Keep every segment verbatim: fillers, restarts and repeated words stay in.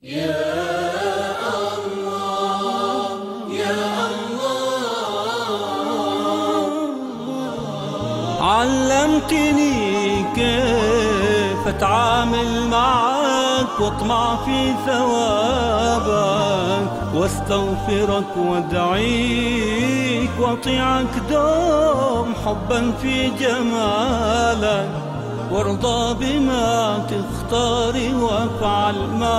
يا الله يا الله، علمتني كيف أتعامل معك واطمع في ثوابك، واستغفرك وادعيك واطيعك دوم حبا في جمالك، وارضى بما تختار وافعل ما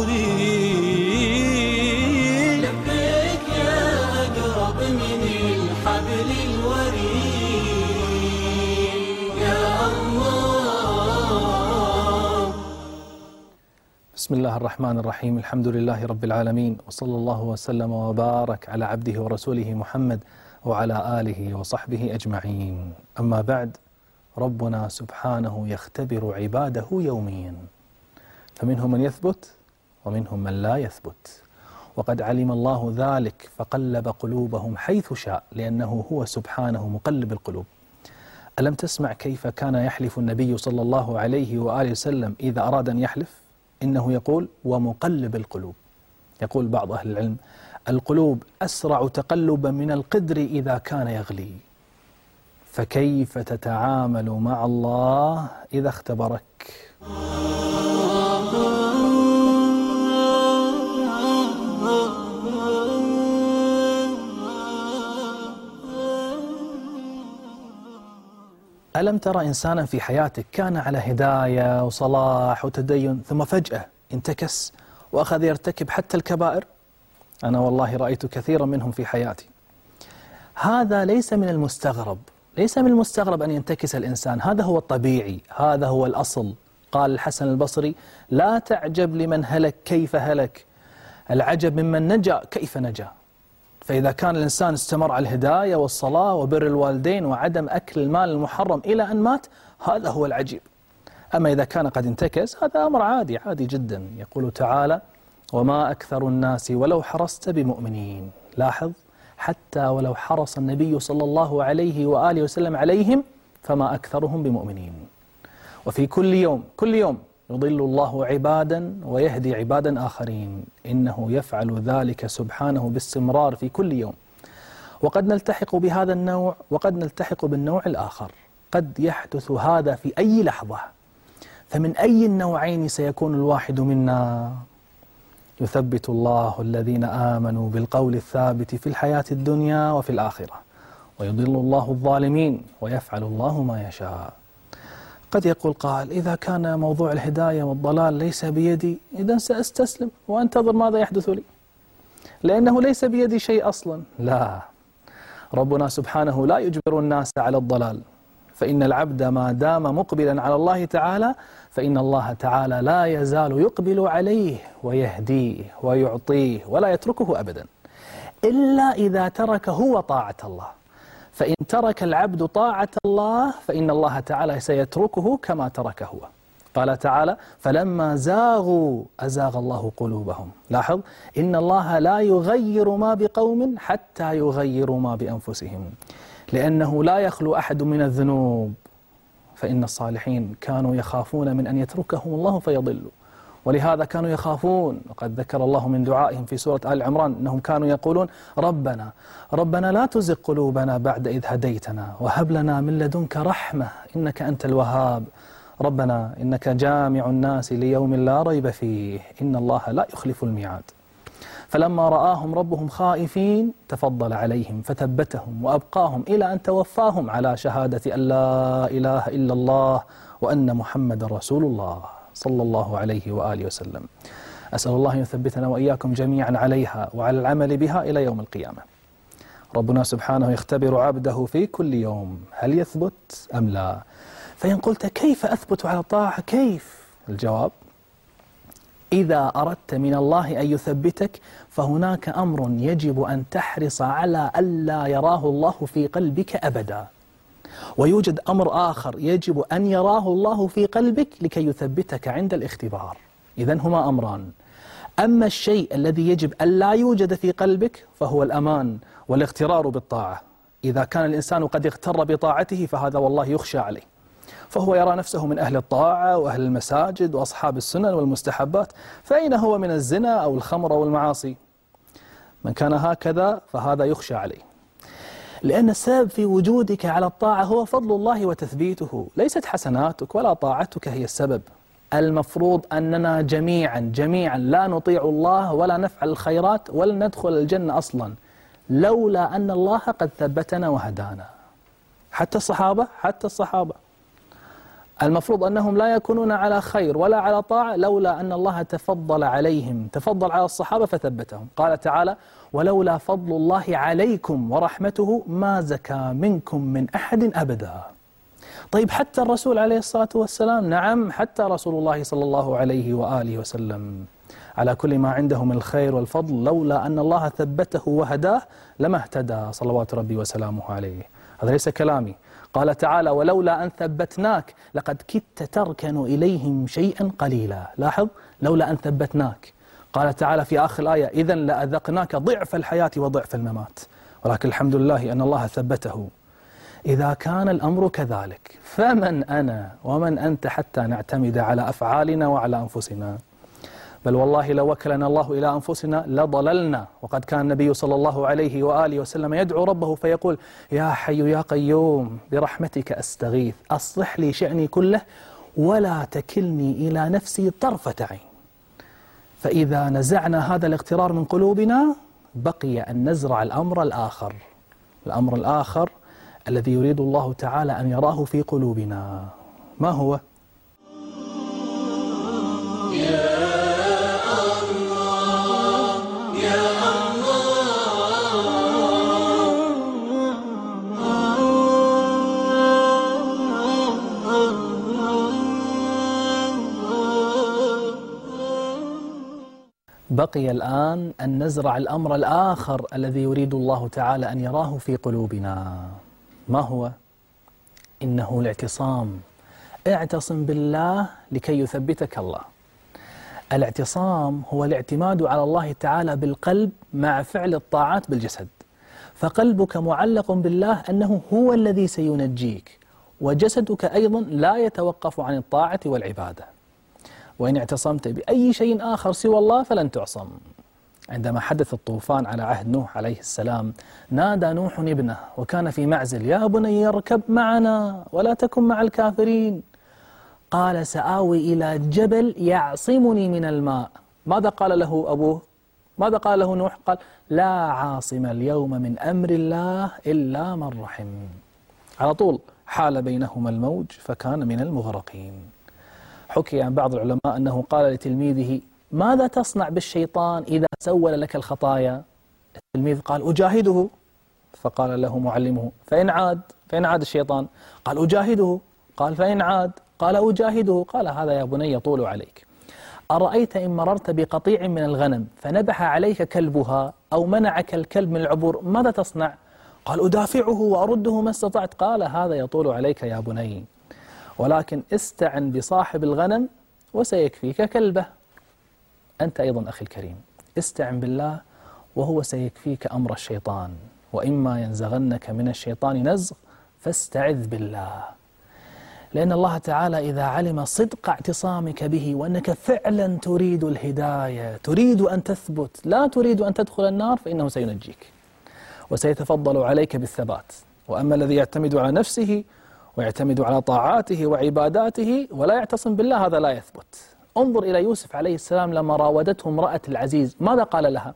تريد. لبيك يا أقرب من الحبل الوريد يا الله. بسم الله الرحمن الرحيم، الحمد لله رب العالمين، وصلى الله وسلم وبارك على عبده ورسوله محمد وعلى آله وصحبه أجمعين. أما بعد، ربنا سبحانه يختبر عباده يوميا، فمنهم من يثبت ومنهم من لا يثبت، وقد علم الله ذلك فقلب قلوبهم حيث شاء، لأنه هو سبحانه مقلب القلوب. ألم تسمع كيف كان يحلف النبي صلى الله عليه وآله وسلم إذا أراد أن يحلف؟ إنه يقول ومقلب القلوب. يقول بعض أهل العلم: القلوب أسرع تقلبا من القدر إذا كان يغلي، فكيف تتعامل مع الله إذا اختبرك؟ ألم ترى إنسانا في حياتك كان على هداية وصلاح وتدين، ثم فجأة انتكس وأخذ يرتكب حتى الكبائر؟ أنا والله رأيت كثيرا منهم في حياتي. هذا ليس من المستغرب، ليس من المستغرب أن ينتكس الإنسان، هذا هو الطبيعي، هذا هو الأصل. قال الحسن البصري: لا تعجب لمن هلك كيف هلك، العجب ممن نجا كيف نجا. فإذا كان الإنسان استمر على الهداية والصلاة وبر الوالدين وعدم أكل المال المحرم إلى أن مات، هذا هو العجيب. أما إذا كان قد انتكس، هذا أمر عادي عادي جدا. يقول تعالى: وما أكثر الناس ولو حرصت بمؤمنين. لاحظ، حتى ولو حرص النبي صلى الله عليه وآله وسلم عليهم فما أكثرهم بمؤمنين. وفي كل يوم كل يوم يضل الله عبادا ويهدي عبادا آخرين، إنه يفعل ذلك سبحانه باستمرار في كل يوم. وقد نلتحق بهذا النوع وقد نلتحق بالنوع الآخر، قد يحدث هذا في أي لحظة. فمن أي النوعين سيكون الواحد منا؟ يثبت الله الذين آمنوا بالقول الثابت في الحياة الدنيا وفي الآخرة، ويضل الله الظالمين ويفعل الله ما يشاء. قد يقول قائل: إذا كان موضوع الهداية والضلال ليس بيدي، إذن سأستسلم وأنتظر ماذا يحدث لي، لأنه ليس بيدي شيء أصلا. لا، ربنا سبحانه لا يجبر الناس على الضلال، فإن العبد ما دام مقبلا على الله تعالى فإن الله تعالى لا يزال يقبل عليه ويهديه ويعطيه ولا يتركه أبدا، إلا إذا ترك هو طاعة الله. فإن ترك العبد طاعة الله فإن الله تعالى سيتركه كما ترك هو. قال تعالى: فلما زاغوا أزاغ الله قلوبهم. لاحظ، إن الله لا يغير ما بقوم حتى يغيروا ما بأنفسهم، لأنه لا يخلو أحد من الذنوب، فإن الصالحين كانوا يخافون من أن يتركهم الله فيضلوا، ولهذا كانوا يخافون. وقد ذكر الله من دعائهم في سورة آل عمران أنهم كانوا يقولون: ربنا ربنا لا تزغ قلوبنا بعد إذ هديتنا وهب لنا من لدنك رحمة إنك أنت الوهاب، ربنا إنك جامع الناس ليوم لا ريب فيه إن الله لا يخلف الميعاد. فلما رآهم ربهم خائفين تفضل عليهم فثبتهم وأبقاهم إلى أن توفاهم على شهادة أن لا إله إلا الله وأن محمد رسول الله صلى الله عليه وآله وسلم. أسأل الله أن يثبتنا وإياكم جميعا عليها وعلى العمل بها إلى يوم القيامة. ربنا سبحانه يختبر عبده في كل يوم، هل يثبت أم لا؟ فإن قلت: كيف أثبت على الطاعة؟ كيف؟ الجواب: إذا أردت من الله أن يثبتك فهناك أمر يجب أن تحرص على ألا يراه الله في قلبك أبدا، ويوجد أمر آخر يجب أن يراه الله في قلبك لكي يثبتك عند الاختبار. إذن هما أمران: أما الشيء الذي يجب أن لا يوجد في قلبك فهو الأمان والاغترار بالطاعة. إذا كان الإنسان قد اغتر بطاعته فهذا والله يخشى عليه. فهو يرى نفسه من أهل الطاعة وأهل المساجد وأصحاب السنن والمستحبات، فأين هو من الزنا أو الخمر أو المعاصي؟ من كان هكذا فهذا يخشى عليه، لأن السبب في وجودك على الطاعة هو فضل الله وتثبيته، ليست حسناتك ولا طاعتك هي السبب. المفروض أننا جميعا جميعا لا نطيع الله ولا نفعل الخيرات ولا ندخل الجنة أصلا لولا أن الله قد ثبتنا وهدانا. حتى الصحابة حتى الصحابة المفروض أنهم لا يكونون على خير ولا على طاعة لولا أن الله تفضل عليهم، تفضل على الصحابة فثبتهم. قال تعالى: ولولا فضل الله عليكم ورحمته ما زكى منكم من أحد أبدا. طيب حتى الرسول عليه الصلاة والسلام، نعم حتى رسول الله صلى الله عليه وآله وسلم على كل ما عنده من الخير والفضل، لولا أن الله ثبته وهداه لما اهتدى صلوات ربي وسلامه عليه. هذا ليس كلامي. قال تعالى: ولولا أن ثبتناك لقد كدت تركن إليهم شيئا قليلا. لاحظ، لولا أن ثبتناك. قال تعالى في آخر الآية: إذا لأذقناك ضعف الحياة وضعف الممات، ولكن الحمد لله أن الله ثبته. إذا كان الأمر كذلك فمن أنا ومن أنت حتى نعتمد على أفعالنا وعلى أنفسنا؟ بل والله لو وكلنا الله إلى أنفسنا لضللنا. وقد كان النبي صلى الله عليه وآله وسلم يدعو ربه فيقول: يا حي يا قيوم برحمتك أستغيث أصلح لي شأني كله ولا تكلني إلى نفسي طرفة عين. فإذا نزعنا هذا الاغترار من قلوبنا بقي أن نزرع الأمر الآخر، الأمر الآخر الذي يريد الله تعالى أن يراه في قلوبنا. ما هو؟ بقي الآن أن نزرع الأمر الآخر الذي يريد الله تعالى أن يراه في قلوبنا. ما هو؟ إنه الاعتصام. اعتصم بالله لكي يثبتك الله. الاعتصام هو الاعتماد على الله تعالى بالقلب مع فعل الطاعات بالجسد. فقلبك معلق بالله أنه هو الذي سينجيك، وجسدك أيضا لا يتوقف عن الطاعة والعبادة. وإن اعتصمت بأي شيء آخر سوى الله فلن تعصم. عندما حدث الطوفان على عهد نوح عليه السلام نادى نوح ابنه وكان في معزل: يا بني اركب معنا ولا تكن مع الكافرين. قال: سآوي إلى جبل يعصمني من الماء. ماذا قال له أبوه؟ ماذا قال له نوح؟ قال: لا عاصم اليوم من أمر الله إلا من رحم. على طول حال بينهما الموج فكان من المغرقين. حكي عن بعض العلماء أنه قال لتلميذه: ماذا تصنع بالشيطان إذا سول لك الخطايا؟ التلميذ قال: أجاهده. فقال له معلمه: فإن عاد فإن عاد الشيطان؟ قال: أجاهده. قال: فإن عاد؟ قال: أجاهده. قال: هذا يا بني يطول عليك. أرأيت إن مررت بقطيع من الغنم فنبح عليك كلبها أو منعك الكلب من العبور ماذا تصنع؟ قال: أدافعه وأرده ما استطعت. قال: هذا يطول عليك يا بني، ولكن استعن بصاحب الغنم وسيكفيك كلبه. أنت أيضا أخي الكريم استعن بالله وهو سيكفيك أمر الشيطان، وإما ينزغنك من الشيطان نزغ فاستعذ بالله. لأن الله تعالى إذا علم صدق اعتصامك به وأنك فعلا تريد الهداية، تريد أن تثبت، لا تريد أن تدخل النار، فإنه سينجيك وسيتفضل عليك بالثبات. وأما الذي يعتمد على نفسه ويعتمد على طاعاته وعباداته ولا يعتصم بالله هذا لا يثبت. انظر إلى يوسف عليه السلام لما راودته امرأة العزيز ماذا قال لها؟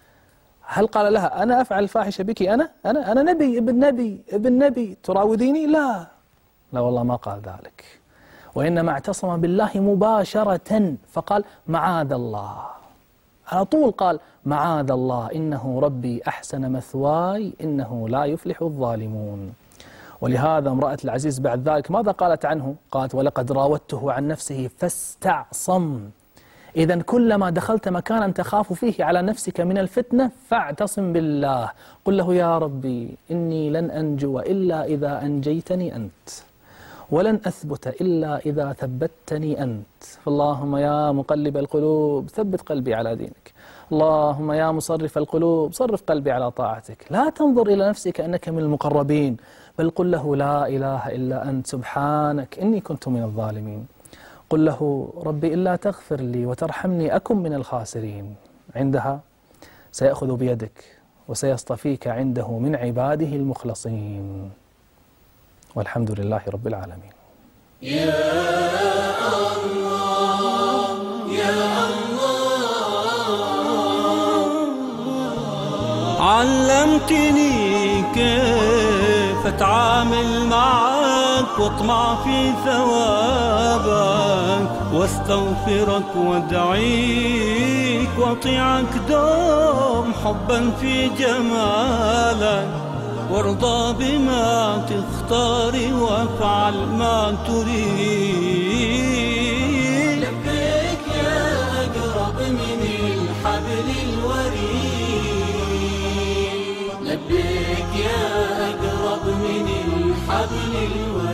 هل قال لها: أنا أفعل الفاحشة بك، أنا أنا أنا نبي ابن نبي ابن نبي تراوديني؟ لا لا والله ما قال ذلك، وإنما اعتصم بالله مباشرة فقال: معاذ الله. على طول قال: معاذ الله إنه ربي أحسن مثواي إنه لا يفلح الظالمون. ولهذا امرأة العزيز بعد ذلك ماذا قالت عنه؟ قالت: ولقد راودته عن نفسه فاستعصم. إذن كلما دخلت مكانا تخاف فيه على نفسك من الفتنة فاعتصم بالله، قل له: يا ربي إني لن أنجو إلا إذا أنجيتني أنت. ولن أثبت إلا إذا ثبتني أنت. فاللهم يا مقلب القلوب ثبت قلبي على دينك، اللهم يا مصرف القلوب صرف قلبي على طاعتك. لا تنظر إلى نفسك أنك من المقربين، بل قل له لا إله إلا أنت سبحانك إني كنت من الظالمين. قل له ربي إلا تغفر لي وترحمني أكن من الخاسرين. عندها سيأخذ بيدك وسيصطفيك عنده من عباده المخلصين. والحمد لله رب العالمين. يا الله يا الله، علمتني كيف أتعامل معك واطمع في ثوابك، واستغفرك وادعيك واطيعك دوم حبا في جمالك، وارضى بما تختار وافعل ما تريد. لبيك يا أقرب من الحبل الوريد، لبيك يا أقرب من الحبل الوريد.